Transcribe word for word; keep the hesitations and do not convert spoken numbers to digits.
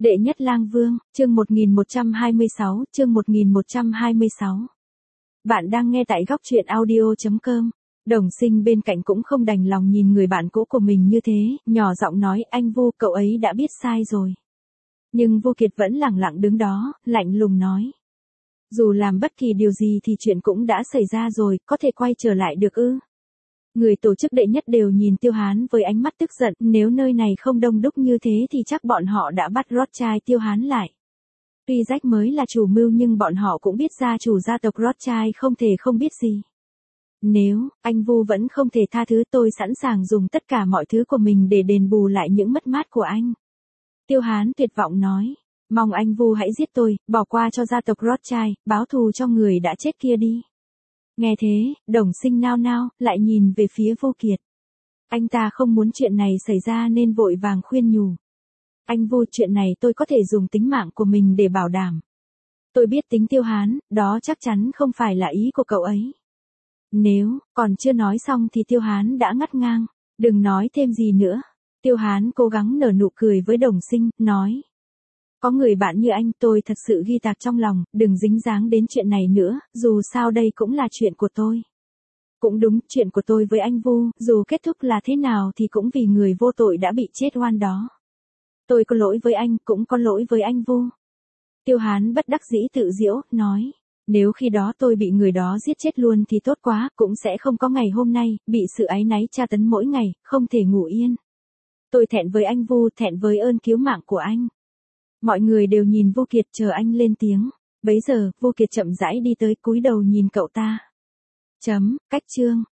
Đệ nhất lang vương, chương một nghìn một trăm hai mươi sáu, chương một nghìn một trăm hai mươi sáu. Bạn đang nghe tại góc truyện audio chấm com. Đồng Sinh bên cạnh cũng không đành lòng nhìn người bạn cũ của mình như thế, nhỏ giọng nói, anh Vu, cậu ấy đã biết sai rồi. Nhưng Vô Kiệt vẫn lẳng lặng đứng đó, lạnh lùng nói. Dù làm bất kỳ điều gì thì chuyện cũng đã xảy ra rồi, có thể quay trở lại được ư? Người tổ chức đệ nhất đều nhìn Tiêu Hán với ánh mắt tức giận, nếu nơi này không đông đúc như thế thì chắc bọn họ đã bắt Rothschild Tiêu Hán lại. Tuy Jack mới là chủ mưu nhưng bọn họ cũng biết gia chủ gia tộc Rothschild không thể không biết gì. Nếu, anh Vu vẫn không thể tha thứ, tôi sẵn sàng dùng tất cả mọi thứ của mình để đền bù lại những mất mát của anh. Tiêu Hán tuyệt vọng nói, mong anh Vu hãy giết tôi, bỏ qua cho gia tộc Rothschild, báo thù cho người đã chết kia đi. Nghe thế, Đồng Sinh nao nao, lại nhìn về phía Vô Kiệt. Anh ta không muốn chuyện này xảy ra nên vội vàng khuyên nhủ. Anh Vu, chuyện này tôi có thể dùng tính mạng của mình để bảo đảm. Tôi biết tính Tiêu Hán, đó chắc chắn không phải là ý của cậu ấy. Nếu, còn chưa nói xong thì Tiêu Hán đã ngắt ngang, đừng nói thêm gì nữa. Tiêu Hán cố gắng nở nụ cười với Đồng Sinh, nói. Có người bạn như anh, tôi thật sự ghi tạc trong lòng, đừng dính dáng đến chuyện này nữa, dù sao đây cũng là chuyện của tôi. Cũng đúng, chuyện của tôi với anh Vu, dù kết thúc là thế nào thì cũng vì người vô tội đã bị chết oan đó. Tôi có lỗi với anh, cũng có lỗi với anh Vu. Tiêu Hán bất đắc dĩ tự giễu, nói. Nếu khi đó tôi bị người đó giết chết luôn thì tốt quá, cũng sẽ không có ngày hôm nay, bị sự áy náy tra tấn mỗi ngày, không thể ngủ yên. Tôi thẹn với anh Vu, thẹn với ơn cứu mạng của anh. Mọi người đều nhìn Vô Kiệt chờ anh lên tiếng. Bấy giờ, Vô Kiệt chậm rãi đi tới cúi đầu nhìn cậu ta. Chấm, cách chương.